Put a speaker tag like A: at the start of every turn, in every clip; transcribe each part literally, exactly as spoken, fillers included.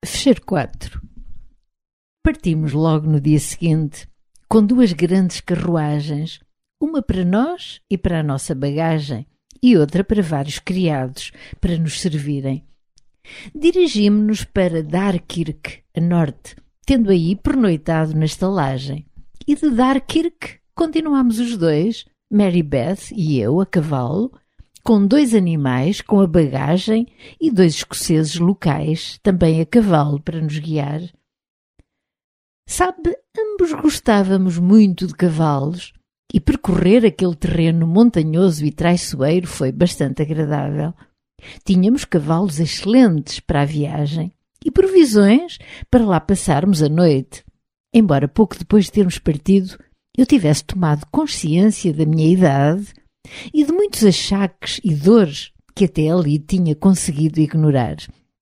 A: Fecheiro quatro. Partimos logo no dia seguinte, com duas grandes carruagens, uma para nós e para a nossa bagagem, e outra para vários criados, para nos servirem. Dirigimo-nos para Darkirk, a norte, tendo aí pernoitado na estalagem. E de Darkirk continuámos os dois, Mary Beth e eu, a cavalo, com dois animais, com a bagagem e dois escoceses locais, também a cavalo, para nos guiar. Sabe, ambos gostávamos muito de cavalos e percorrer aquele terreno montanhoso e traiçoeiro foi bastante agradável. Tínhamos cavalos excelentes para a viagem e provisões para lá passarmos a noite, embora pouco depois de termos partido eu tivesse tomado consciência da minha idade e de muitos achaques e dores que até ali tinha conseguido ignorar.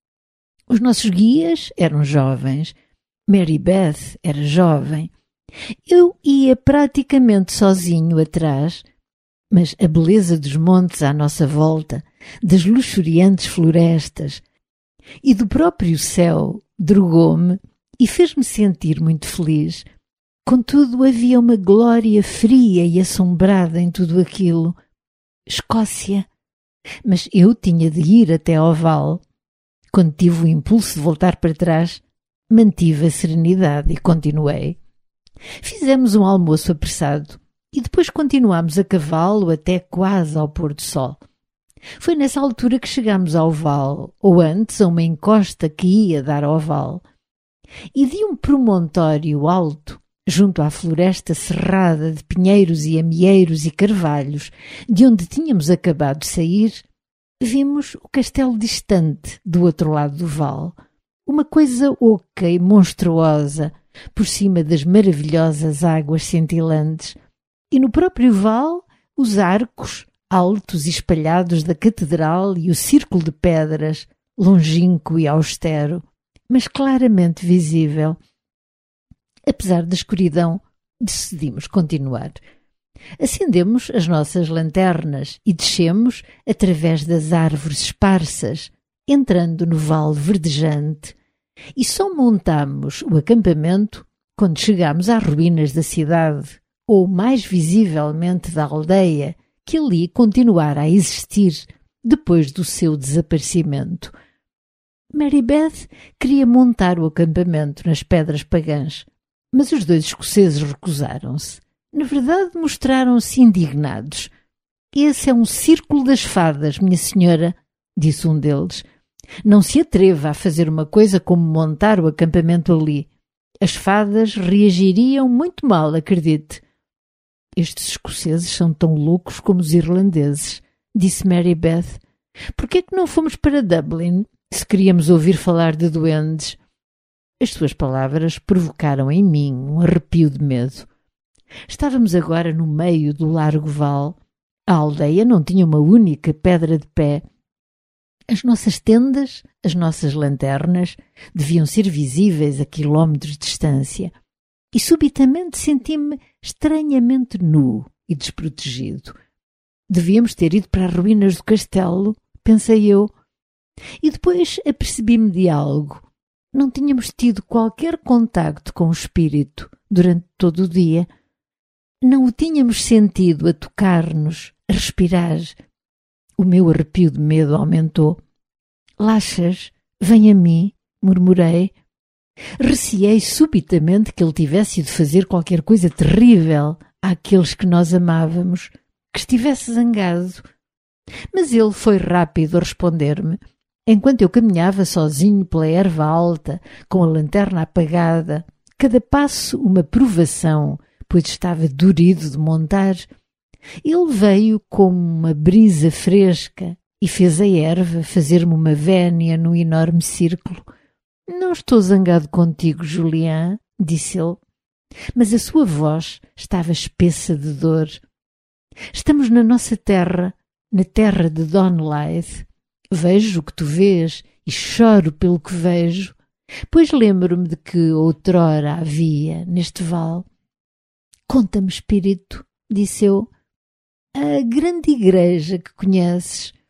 A: Os nossos guias eram jovens, Mary Beth era jovem. Eu ia praticamente sozinho atrás, mas a beleza dos montes à nossa volta, das luxuriantes florestas e do próprio céu drogou-me e fez-me sentir muito feliz. Contudo, havia uma glória fria e assombrada em tudo aquilo. Escócia. Mas eu tinha de ir até ao vale. Quando tive o impulso de voltar para trás, mantive a serenidade e continuei. Fizemos um almoço apressado e depois continuámos a cavalo até quase ao pôr do sol. Foi nessa altura que chegámos ao vale, ou antes a uma encosta que ia dar ao vale. E de um promontório alto, junto à floresta cerrada de pinheiros e amieiros e carvalhos, de onde tínhamos acabado de sair, vimos o castelo distante do outro lado do vale, uma coisa oca e monstruosa, por cima das maravilhosas águas cintilantes, e no próprio vale os arcos altos e espalhados da catedral e o círculo de pedras, longínquo e austero, mas claramente visível. Apesar da escuridão, decidimos continuar. Acendemos as nossas lanternas e descemos através das árvores esparsas, entrando no vale verdejante, e só montamos o acampamento quando chegámos às ruínas da cidade, ou mais visivelmente da aldeia, que ali continuara a existir depois do seu desaparecimento. Mary Beth queria montar o acampamento nas pedras pagãs, mas os dois escoceses recusaram-se. Na verdade, mostraram-se indignados. Esse é um círculo das fadas, minha senhora, disse um deles. Não se atreva a fazer uma coisa como montar o acampamento ali. As fadas reagiriam muito mal, acredite. Estes escoceses são tão loucos como os irlandeses, disse Mary Beth. Por que é que não fomos para Dublin, se queríamos ouvir falar de duendes? As suas palavras provocaram em mim um arrepio de medo. Estávamos agora no meio do largo vale. A aldeia não tinha uma única pedra de pé. As nossas tendas, as nossas lanternas, deviam ser visíveis a quilómetros de distância. E subitamente senti-me estranhamente nu e desprotegido. Devíamos ter ido para as ruínas do castelo, pensei eu. E depois apercebi-me de algo. Não tínhamos tido qualquer contacto com o espírito durante todo o dia. Não o tínhamos sentido a tocar-nos, a respirar. O meu arrepio de medo aumentou. Laxas, vem a mim, murmurei. Receei subitamente que ele tivesse ido fazer qualquer coisa terrível àqueles que nós amávamos, que estivesse zangado. Mas ele foi rápido a responder-me. Enquanto eu caminhava sozinho pela erva alta, com a lanterna apagada, cada passo uma provação, pois estava dorido de montar, ele veio como uma brisa fresca e fez a erva fazer-me uma vénia num enorme círculo. Não estou zangado contigo, Julián, disse ele, mas a sua voz estava espessa de dor. Estamos na nossa terra, na terra de Donlythe. Vejo o que tu vês e choro pelo que vejo, pois lembro-me de que outrora havia neste vale. Conta-me, espírito, disse eu, a grande igreja que conheces.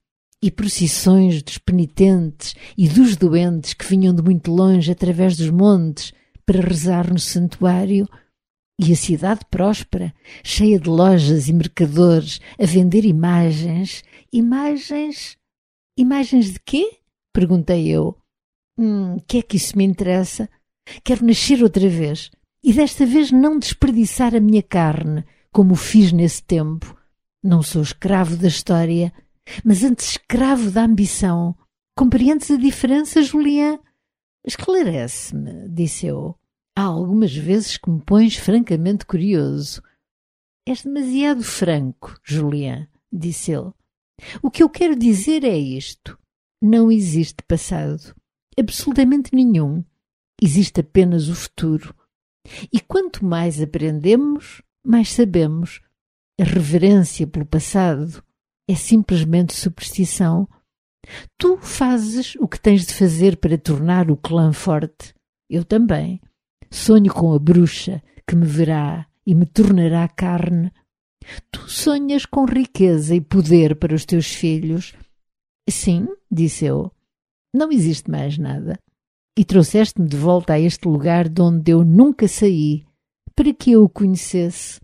A: e procissões dos penitentes e dos doentes que vinham de muito longe através dos montes para rezar no santuário, e a cidade próspera, cheia de lojas e mercadores a vender imagens. Imagens? Imagens de quê? Perguntei eu. Hum, que é que isso me interessa? Quero nascer outra vez, e desta vez não desperdiçar a minha carne, como fiz nesse tempo. Não sou escravo da história, mas antes escravo da ambição. Compreendes a diferença, Julián? Esclarece-me, disse eu. Há algumas vezes que me pões francamente curioso. És demasiado franco, Julián, disse ele. O que eu quero dizer é isto. Não existe passado. Absolutamente nenhum. Existe apenas o futuro. E quanto mais aprendemos, mais sabemos. A reverência pelo passado é simplesmente superstição. Tu fazes o que tens de fazer para tornar o clã forte. Eu também. Sonho com a bruxa que me verá e me tornará carne. Tu sonhas com riqueza e poder para os teus filhos. Sim, disse eu. Não existe mais nada. E trouxeste-me de volta a este lugar de onde eu nunca saí, para que eu o conhecesse.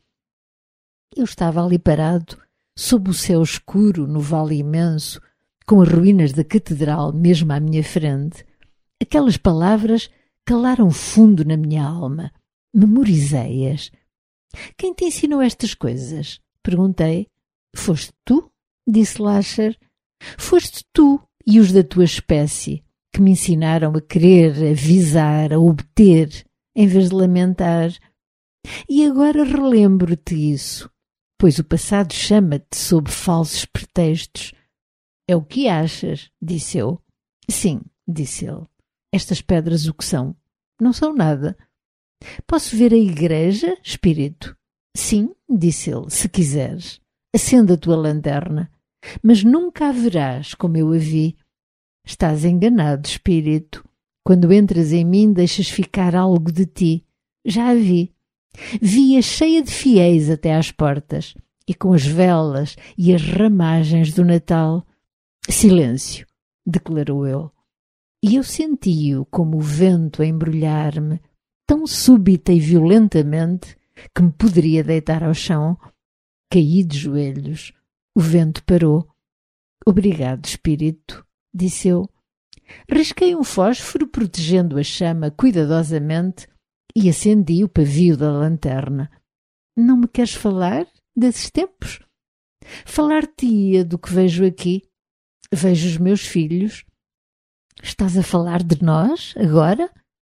A: Eu estava ali parado, sob o céu escuro, no vale imenso, com as ruínas da catedral mesmo à minha frente. Aquelas palavras calaram fundo na minha alma. Memorizei-as. Quem te ensinou estas coisas? Perguntei. Foste tu? Disse Lasher. Foste tu e os da tua espécie que me ensinaram a querer, a visar, a obter, em vez de lamentar. E agora relembro-te isso, pois o passado chama-te sob falsos pretextos. É o que achas? Disse eu. Sim, disse ele. Estas pedras o que são? Não são nada. Posso ver a igreja, espírito? Sim, disse ele, se quiseres. Acenda a tua lanterna. Mas nunca a verás como eu a vi. Estás enganado, espírito. Quando entras em mim, deixas ficar algo de ti. Já a vi. Vi-a cheia de fiéis até às portas, e com as velas e as ramagens do Natal. Silêncio, declarou ele. E eu senti-o como o vento a embrulhar-me, tão súbita e violentamente que me poderia deitar ao chão. Caí de joelhos. O vento parou. Obrigado, espírito, disse eu. Risquei um fósforo protegendo a chama cuidadosamente e acendi o pavio da lanterna. Não me queres falar desses tempos? Falar-te-ia do que vejo aqui. Vejo os meus filhos. Estás a falar de nós, agora?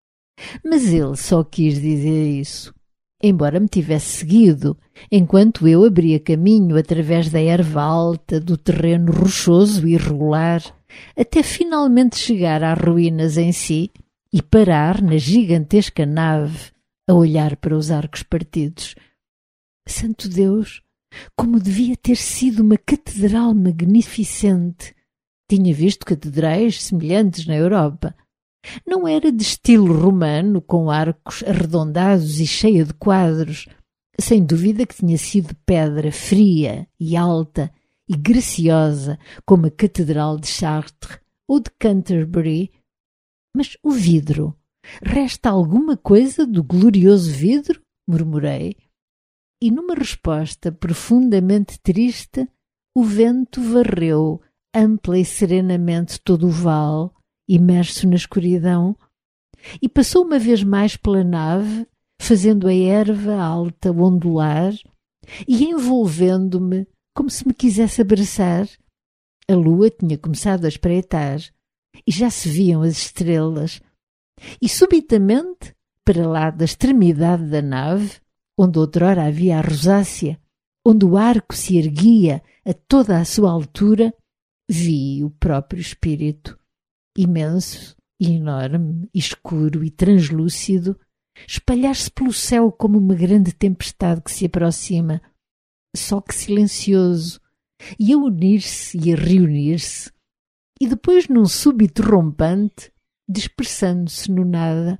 A: Mas ele só quis dizer isso, embora me tivesse seguido, enquanto eu abria caminho através da erva alta, do terreno rochoso e irregular, até finalmente chegar às ruínas em si e parar na gigantesca nave a olhar para os arcos partidos. Santo Deus, como devia ter sido uma catedral magnificente! Tinha visto catedrais semelhantes na Europa. Não era de estilo romano, com arcos arredondados e cheia de quadros. Sem dúvida que tinha sido de pedra fria e alta e graciosa, como a Catedral de Chartres ou de Canterbury. Mas o vidro? Resta alguma coisa do glorioso vidro? Murmurei. E numa resposta profundamente triste, o vento varreu ampla e serenamente todo o vale, imerso na escuridão, e passou uma vez mais pela nave, fazendo a erva alta ondular e envolvendo-me como se me quisesse abraçar. A lua tinha começado a espreitar e já se viam as estrelas. E subitamente, para lá da extremidade da nave, onde outrora havia a rosácea, onde o arco se erguia a toda a sua altura, vi o próprio espírito, imenso e enorme, escuro e translúcido, espalhar-se pelo céu como uma grande tempestade que se aproxima, só que silencioso, e a unir-se e a reunir-se, e depois num súbito rompante, dispersando-se no nada.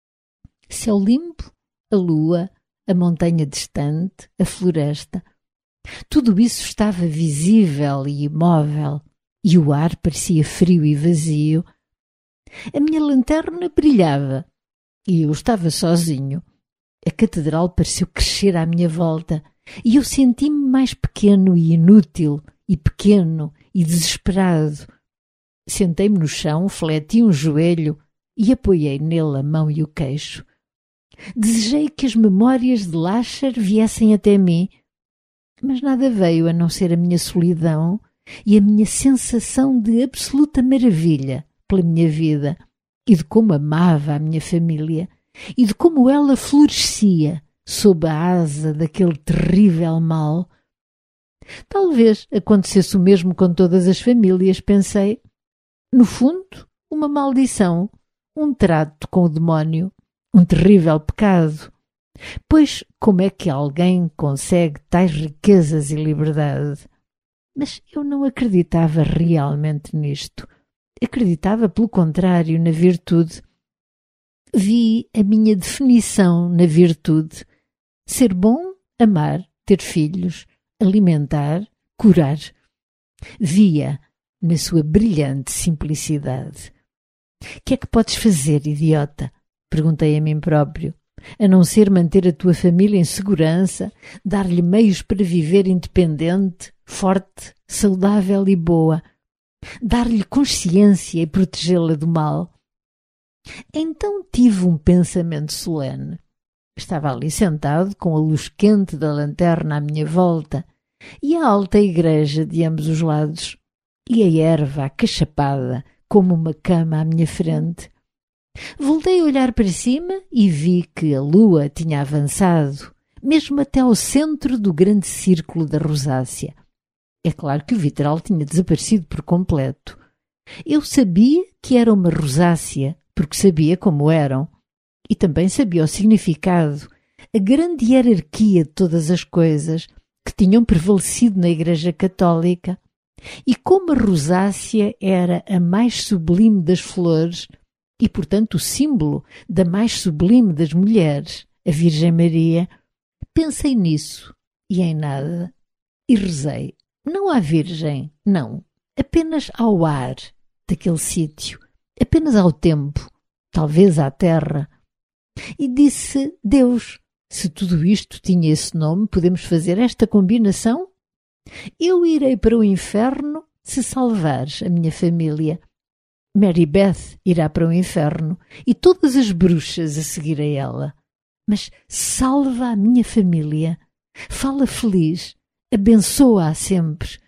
A: Céu limpo, a lua, a montanha distante, a floresta. Tudo isso estava visível e imóvel, e o ar parecia frio e vazio. A minha lanterna brilhava e eu estava sozinho. A catedral pareceu crescer à minha volta e eu senti-me mais pequeno e inútil, e pequeno e desesperado. Sentei-me no chão, fleti um joelho e apoiei nele a mão e o queixo. Desejei que as memórias de Lasher viessem até mim, mas nada veio a não ser a minha solidão e a minha sensação de absoluta maravilha pela minha vida e de como amava a minha família e de como ela florescia sob a asa daquele terrível mal. Talvez acontecesse o mesmo com todas as famílias, pensei. No fundo, uma maldição, um trato com o demónio, um terrível pecado. Pois como é que alguém consegue tais riquezas e liberdade? Mas eu não acreditava realmente nisto. Acreditava, pelo contrário, na virtude. Vi a minha definição na virtude. Ser bom, amar, ter filhos, alimentar, curar. Via na sua brilhante simplicidade. Que é que podes fazer, idiota? Perguntei a mim próprio. A não ser manter a tua família em segurança, dar-lhe meios para viver independente, forte, saudável e boa, dar-lhe consciência e protegê-la do mal. Então tive um pensamento solene. Estava ali sentado com a luz quente da lanterna à minha volta e a alta igreja de ambos os lados e a erva acachapada como uma cama à minha frente. Voltei a olhar para cima e vi que a lua tinha avançado, mesmo até ao centro do grande círculo da rosácea. É claro que o vitral tinha desaparecido por completo. Eu sabia que era uma rosácea, porque sabia como eram, e também sabia o significado, a grande hierarquia de todas as coisas que tinham prevalecido na Igreja Católica, e como a rosácea era a mais sublime das flores, e, portanto, o símbolo da mais sublime das mulheres, a Virgem Maria, pensei nisso e em nada, e rezei, não à Virgem, não, apenas ao ar daquele sítio, apenas ao tempo, talvez à terra, e disse, Deus, se tudo isto tinha esse nome, podemos fazer esta combinação? Eu irei para o inferno se salvares a minha família. Mary Beth irá para o inferno e todas as bruxas a seguir a ela. Mas salva a minha família. Fala feliz. Abençoa-a sempre.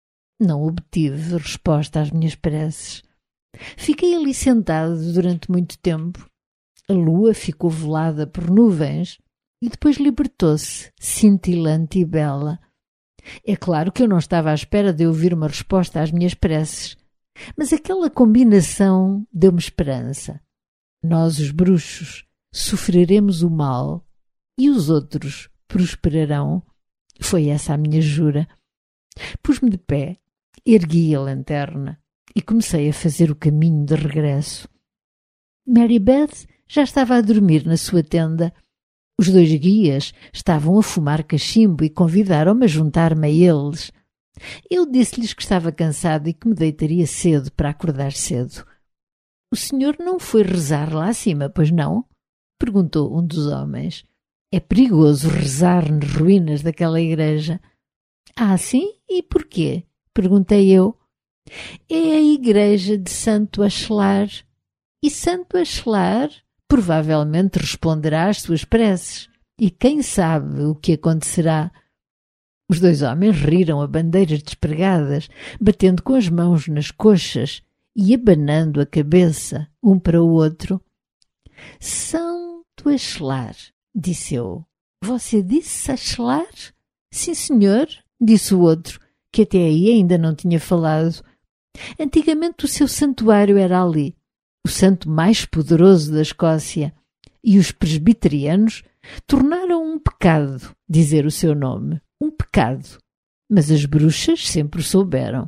A: Não obtive resposta às minhas preces. Fiquei ali sentado durante muito tempo. A lua ficou velada por nuvens e depois libertou-se, cintilante e bela. É claro que eu não estava à espera de ouvir uma resposta às minhas preces. Mas aquela combinação deu-me esperança. Nós, os bruxos, sofreremos o mal e os outros prosperarão. Foi essa a minha jura. Pus-me de pé, ergui a lanterna e comecei a fazer o caminho de regresso. Mary Beth já estava a dormir na sua tenda. Os dois guias estavam a fumar cachimbo e convidaram-me a juntar-me a eles. Eu disse-lhes que estava cansado e que me deitaria cedo para acordar cedo. — O senhor não foi rezar lá acima, pois não? Perguntou um dos homens. — É perigoso rezar nas ruínas daquela igreja. — Ah, sim? E porquê? Perguntei eu. — É a igreja de Santo Achelar. E Santo Achelar provavelmente responderá às suas preces. E quem sabe o que acontecerá? Os dois homens riram a bandeiras despregadas, batendo com as mãos nas coxas e abanando a cabeça, um para o outro. — Santo Achelar, disse eu. — Você disse Achelar? — Sim, senhor, disse o outro, que até aí ainda não tinha falado. Antigamente o seu santuário era ali, o santo mais poderoso da Escócia, e os presbiterianos tornaram um pecado dizer o seu nome. Um pecado, mas as bruxas sempre o souberam.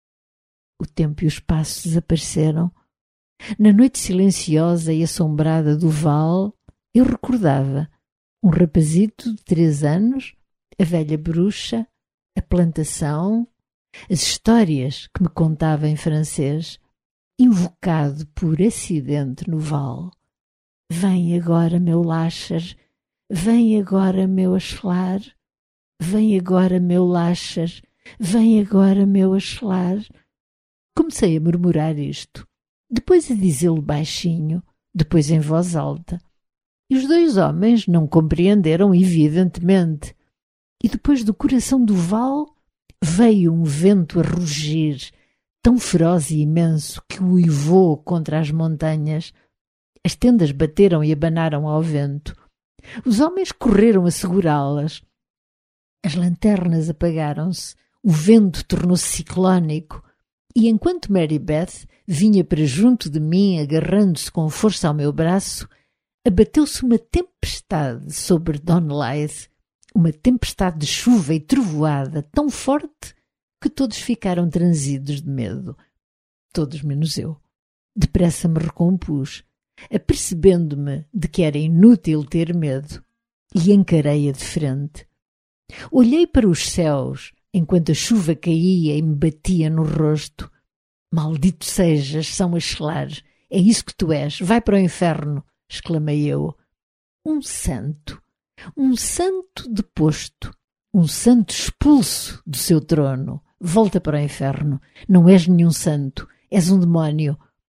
A: O tempo e o espaço desapareceram. Na noite silenciosa e assombrada do vale, eu recordava um rapazito de três anos, a velha bruxa, a plantação, As histórias que me contava em francês, invocado por acidente no vale. Vem agora, meu Lachar, vem agora, meu Achelar, vem agora, meu Lachar, vem agora, meu Achelar. Comecei a murmurar isto, depois a dizê-lo baixinho, depois em voz alta. E os dois homens não compreenderam, evidentemente. E depois do coração do vale veio um vento a rugir, tão feroz e imenso que uivou contra as montanhas. As tendas bateram e abanaram ao vento. Os homens correram a segurá-las. As lanternas apagaram-se, o vento tornou-se ciclónico, e enquanto Mary Beth vinha para junto de mim, agarrando-se com força ao meu braço, abateu-se uma tempestade sobre Donleith, uma tempestade de chuva e trovoada tão forte que todos ficaram transidos de medo. Todos menos eu. Depressa me recompus, apercebendo-me de que era inútil ter medo, e encarei-a de frente. Olhei para os céus, enquanto a chuva caía e me batia no rosto. Maldito sejas, São Achelar, é isso que tu és, vai para o inferno, exclamei eu. Um santo, um santo deposto, um santo expulso do seu trono. Volta para o inferno, não és nenhum santo, és um demónio.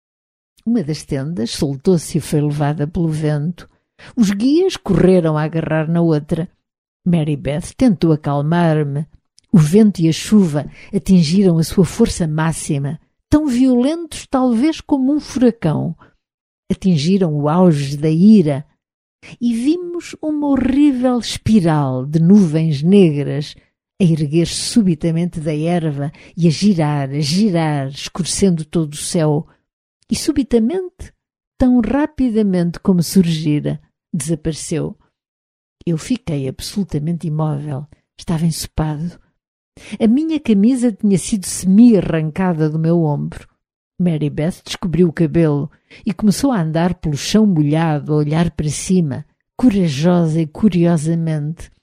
A: Uma das tendas soltou-se e foi levada pelo vento. Os guias correram a agarrar na outra. Mary Beth tentou acalmar-me. O vento e a chuva atingiram a sua força máxima, tão violentos talvez como um furacão. Atingiram o auge da ira e vimos uma horrível espiral de nuvens negras a erguer-se subitamente da erva e a girar, a girar, escurecendo todo o céu. E subitamente, tão rapidamente como surgira, desapareceu. Eu fiquei absolutamente imóvel. Estava ensopado. A minha camisa tinha sido semi-arrancada do meu ombro. Mary Beth descobriu o cabelo e começou a andar pelo chão molhado, a olhar para cima, corajosa e curiosamente.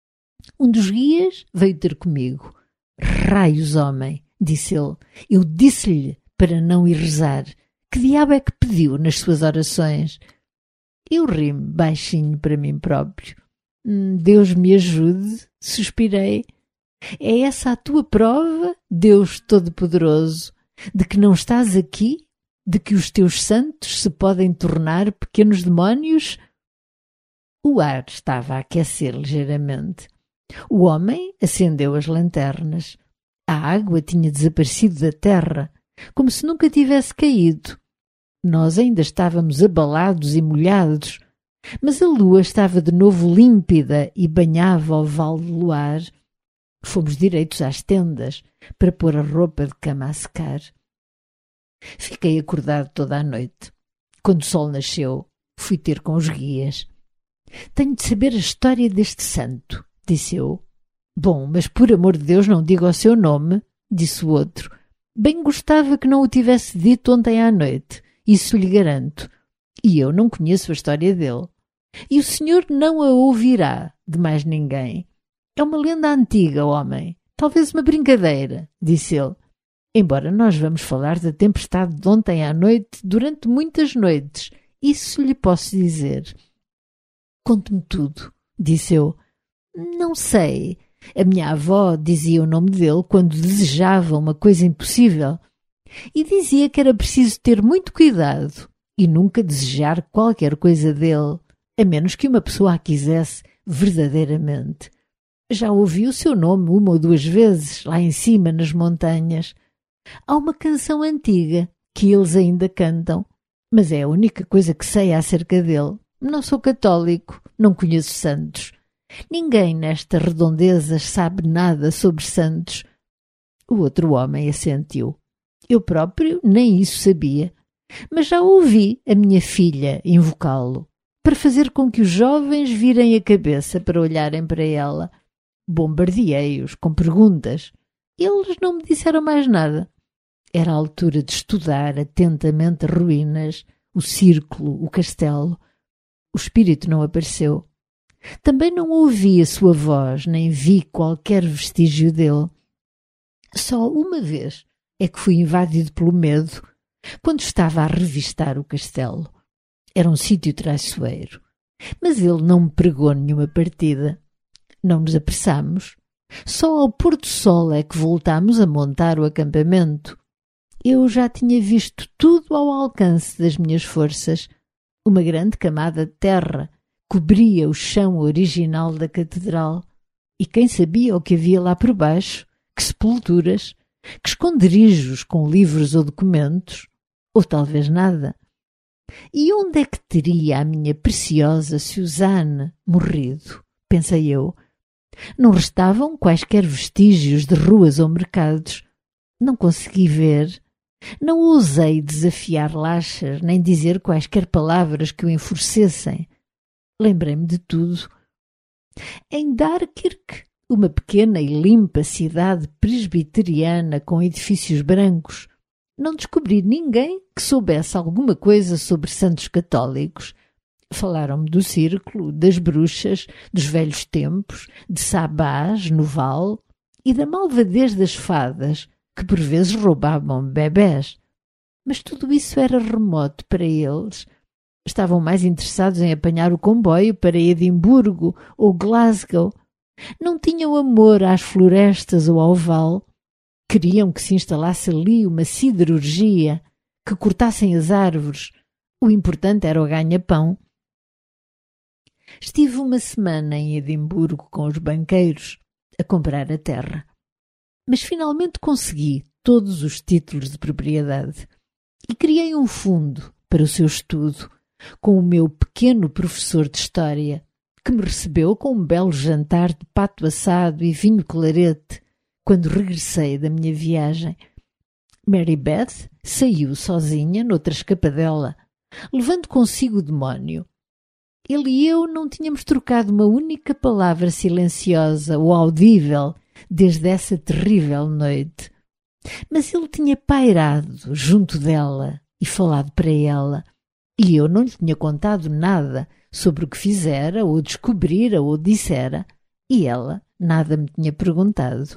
A: Um dos guias veio ter comigo. Raios, homem, disse ele. Eu disse-lhe para não ir rezar. Que diabo é que pediu nas suas orações? Eu ri-me baixinho para mim próprio. Deus me ajude, suspirei. É essa a tua prova, Deus Todo-Poderoso, de que não estás aqui? De que os teus santos se podem tornar pequenos demónios? O ar estava a aquecer ligeiramente. O homem acendeu as lanternas. A água tinha desaparecido da terra, como se nunca tivesse caído. Nós ainda estávamos abalados e molhados, mas a lua estava de novo límpida e banhava o vale do luar. Fomos direitos às tendas para pôr a roupa de cama a secar. Fiquei acordado toda a noite. Quando o sol nasceu, fui ter com os guias. Tenho de saber a história deste santo, disse eu. Bom, mas por amor de Deus não diga o seu nome, disse o outro. Bem gostava que não o tivesse dito ontem à noite, isso lhe garanto. E eu não conheço a história dele. E o senhor não a ouvirá de mais ninguém. É uma lenda antiga, homem. Talvez uma brincadeira, disse ele. Embora nós vamos falar da tempestade de ontem à noite durante muitas noites, isso lhe posso dizer. Conte-me tudo, disse eu. Não sei. A minha avó dizia o nome dele quando desejava uma coisa impossível e dizia que era preciso ter muito cuidado e nunca desejar qualquer coisa dele, a menos que uma pessoa a quisesse verdadeiramente. Já ouvi o seu nome uma ou duas vezes lá em cima nas montanhas. Há uma canção antiga que eles ainda cantam, mas é a única coisa que sei acerca dele. Não sou católico, não conheço santos. Ninguém nestas redondezas sabe nada sobre santos. O outro homem assentiu. Eu próprio nem isso sabia, mas já ouvi a minha filha invocá-lo, para fazer com que os jovens virem a cabeça para olharem para ela. Bombardeei-os com perguntas. Eles não me disseram mais nada. Era a altura de estudar atentamente as ruínas, o círculo, o castelo. O espírito não apareceu. Também não ouvi a sua voz, nem vi qualquer vestígio dele. Só uma vez é que fui invadido pelo medo quando estava a revistar o castelo. Era um sítio traiçoeiro, mas ele não me pregou nenhuma partida. Não nos apressámos. Só ao pôr do sol é que voltámos a montar o acampamento. Eu já tinha visto tudo ao alcance das minhas forças. Uma grande camada de terra cobria o chão original da catedral. E quem sabia o que havia lá por baixo? Que sepulturas, que esconderijos com livros ou documentos, ou talvez nada. E onde é que teria a minha preciosa Suzanne morrido? Pensei eu. Não restavam quaisquer vestígios de ruas ou mercados. Não consegui ver. Não ousei desafiar Lachar, nem dizer quaisquer palavras que o enfurecessem. Lembrei-me de tudo. Em Darkirk, uma pequena e limpa cidade presbiteriana com edifícios brancos, não descobri ninguém que soubesse alguma coisa sobre santos católicos. Falaram-me do círculo, das bruxas, dos velhos tempos, de Sabás, no Val, e da malvadez das fadas, que por vezes roubavam bebés. Mas tudo isso era remoto para eles. Estavam mais interessados em apanhar o comboio para Edimburgo ou Glasgow. Não tinham amor às florestas ou ao Val. Queriam que se instalasse ali uma siderurgia, que cortassem as árvores. O importante era o ganha-pão. Estive uma semana em Edimburgo com os banqueiros a comprar a terra. Mas finalmente consegui todos os títulos de propriedade e criei um fundo para o seu estudo com o meu pequeno professor de História, que me recebeu com um belo jantar de pato assado e vinho clarete quando regressei da minha viagem. Mary Beth saiu sozinha noutra escapadela, levando consigo o demónio. Ele e eu não tínhamos trocado uma única palavra silenciosa ou audível desde essa terrível noite. Mas ele tinha pairado junto dela e falado para ela, e eu não lhe tinha contado nada sobre o que fizera, ou descobrira, ou dissera, e ela nada me tinha perguntado.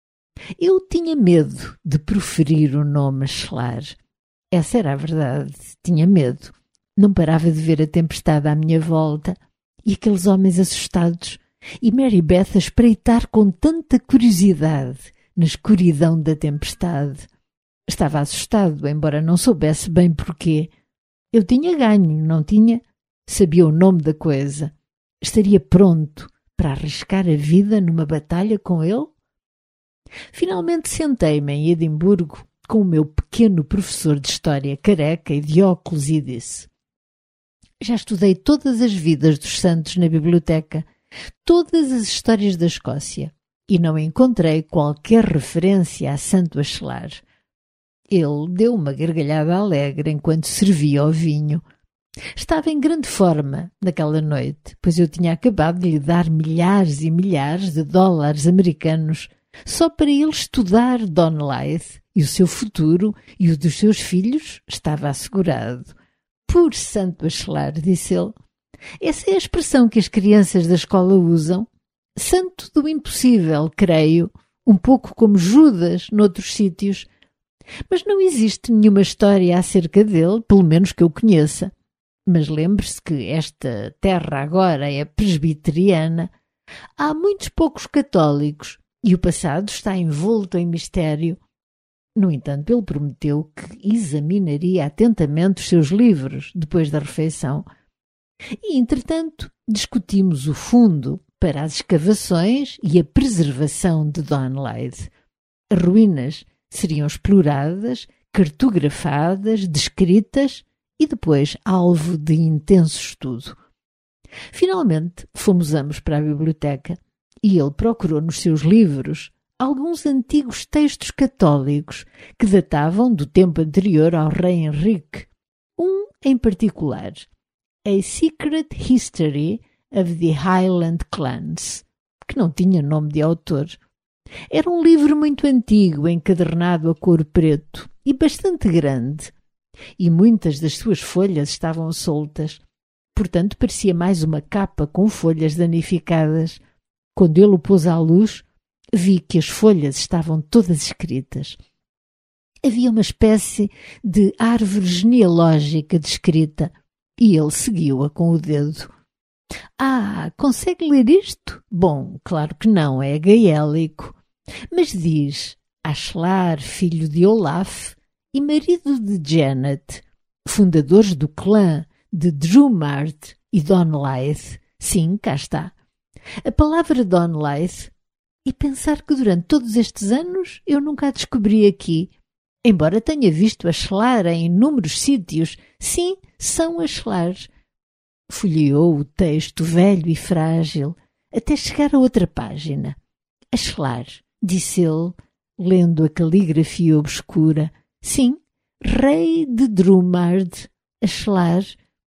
A: Eu tinha medo de proferir o nome Schlar. Essa era a verdade, tinha medo. Não parava de ver a tempestade à minha volta, e aqueles homens assustados, e Mary Beth a espreitar com tanta curiosidade na escuridão da tempestade. Estava assustado, embora não soubesse bem porquê. Eu tinha ganho, não tinha? Sabia o nome da coisa. Estaria pronto para arriscar a vida numa batalha com ele? Finalmente sentei-me em Edimburgo com o meu pequeno professor de História careca e de óculos e disse: já estudei todas as vidas dos santos na biblioteca, todas as histórias da Escócia, e não encontrei qualquer referência a Santo Achelar. Ele deu uma gargalhada alegre enquanto servia o vinho. Estava em grande forma naquela noite, pois eu tinha acabado de lhe dar milhares e milhares de dólares americanos só para ele estudar Don Lyth, e o seu futuro e o dos seus filhos estava assegurado. Por Santo Achelar, disse ele. Essa é a expressão que as crianças da escola usam. Santo do impossível, creio, um pouco como Judas noutros sítios. Mas não existe nenhuma história acerca dele, pelo menos que eu conheça. Mas lembre-se que esta terra agora é presbiteriana. Há muitos poucos católicos e o passado está envolto em mistério. No entanto, ele prometeu que examinaria atentamente os seus livros depois da refeição. E, entretanto, discutimos o fundo para as escavações e a preservação de Don Lyth. As ruínas seriam exploradas, cartografadas, descritas e depois alvo de intenso estudo. Finalmente, fomos ambos para a biblioteca e ele procurou nos seus livros alguns antigos textos católicos que datavam do tempo anterior ao rei Henrique. Um em particular, A Secret History of the Highland Clans, que não tinha nome de autor. Era um livro muito antigo, encadernado a cor preto e bastante grande, e muitas das suas folhas estavam soltas. Portanto, parecia mais uma capa com folhas danificadas. Quando ele o pôs à luz, Vi que as folhas estavam todas escritas. Havia uma espécie de árvore genealógica descrita e ele seguiu-a com o dedo. Ah, consegue ler isto? Bom, claro que não, é gaélico. Mas diz Ashlar, filho de Olaf e marido de Janet, fundadores do clã de Drumard e Donlaith. Sim, cá está. A palavra Donlaith, e pensar que durante todos estes anos eu nunca a descobri aqui, embora tenha visto Ashlar em inúmeros sítios. Sim, são Ashlares. Folheou o texto velho e frágil até chegar a outra página. Ashlar, disse ele, lendo a caligrafia obscura. Sim, rei de Drumard, Ashlar.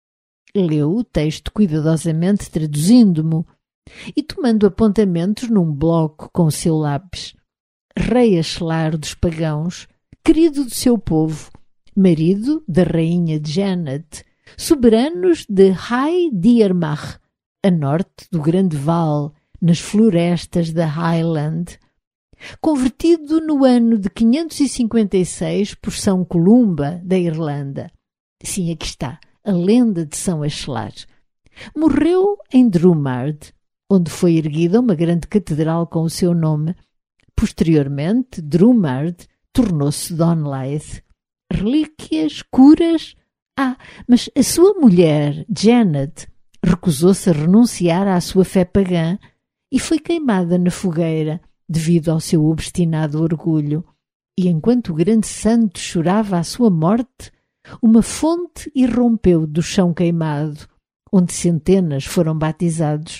A: Leu o texto cuidadosamente, traduzindo-mo e tomando apontamentos num bloco com o seu lápis. Rei Ashlar dos pagãos, querido do seu povo, marido da rainha Janet, soberanos de High Diermach, a norte do Grande Vale, nas florestas da Highland. Convertido no ano de quinhentos e cinquenta e seis por São Columba, da Irlanda. Sim, aqui está, a lenda de São Ashlar. Morreu em Drumard, onde foi erguida uma grande catedral com o seu nome. Posteriormente, Drumard tornou-se Donlaith. Relíquias, curas... Ah, mas a sua mulher, Janet, recusou-se a renunciar à sua fé pagã e foi queimada na fogueira devido ao seu obstinado orgulho. E enquanto o grande santo chorava a sua morte, uma fonte irrompeu do chão queimado, onde centenas foram batizados.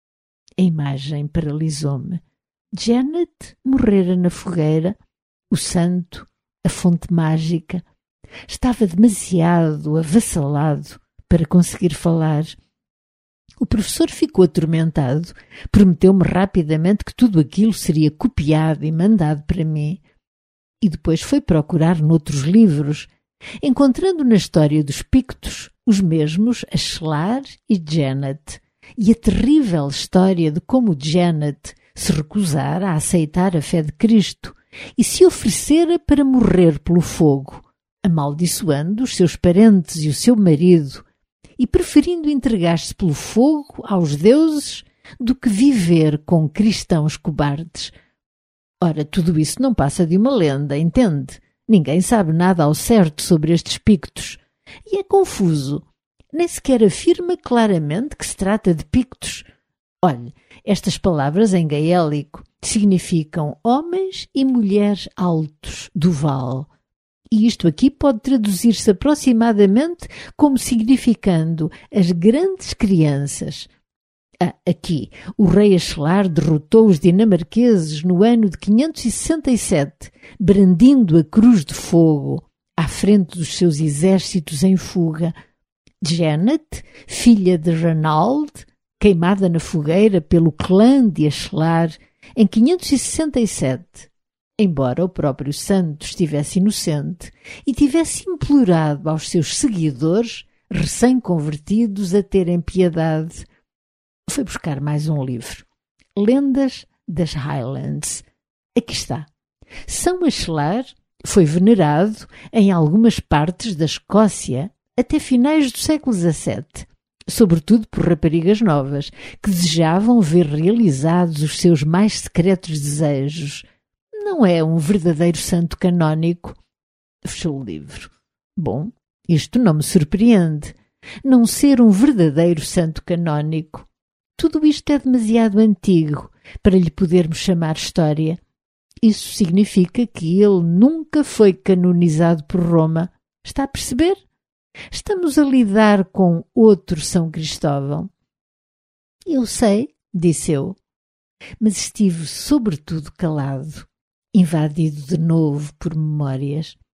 A: A imagem paralisou-me. Janet morrera na fogueira, o santo, a fonte mágica. Estava demasiado avassalado para conseguir falar. O professor ficou atormentado. Prometeu-me rapidamente que tudo aquilo seria copiado e mandado para mim. E depois foi procurar noutros livros, encontrando na história dos Pictos os mesmos Ashlar e Janet, e a terrível história de como Janet se recusara a aceitar a fé de Cristo e se oferecera para morrer pelo fogo, amaldiçoando os seus parentes e o seu marido, e preferindo entregar-se pelo fogo aos deuses do que viver com cristãos cobardes. Ora, tudo isso não passa de uma lenda, entende? Ninguém sabe nada ao certo sobre estes Pictos. E é confuso. Nem sequer afirma claramente que se trata de Pictos. Olhe, estas palavras em gaélico significam homens e mulheres altos do vale. E isto aqui pode traduzir-se aproximadamente como significando as grandes crianças. Ah, aqui, o rei Ashlar derrotou os dinamarqueses no ano de quinhentos e sessenta e sete, brandindo a cruz de fogo à frente dos seus exércitos em fuga. Janet, filha de Ranald, queimada na fogueira pelo clã de Ashlar em quinhentos e sessenta e sete. Embora o próprio santo estivesse inocente e tivesse implorado aos seus seguidores, recém-convertidos, a terem piedade. Foi buscar mais um livro. Lendas das Highlands. Aqui está. São Ashlar foi venerado em algumas partes da Escócia até finais do século dezassete, sobretudo por raparigas novas que desejavam ver realizados os seus mais secretos desejos. Não é um verdadeiro santo canónico. Fechou o livro. Bom, isto não me surpreende. Não ser um verdadeiro santo canónico. Tudo isto é demasiado antigo para lhe podermos chamar história. Isso significa que ele nunca foi canonizado por Roma. Está a perceber? Estamos a lidar com outro São Cristóvão. Eu sei, disse eu, mas estive sobretudo calado, invadido de novo por memórias.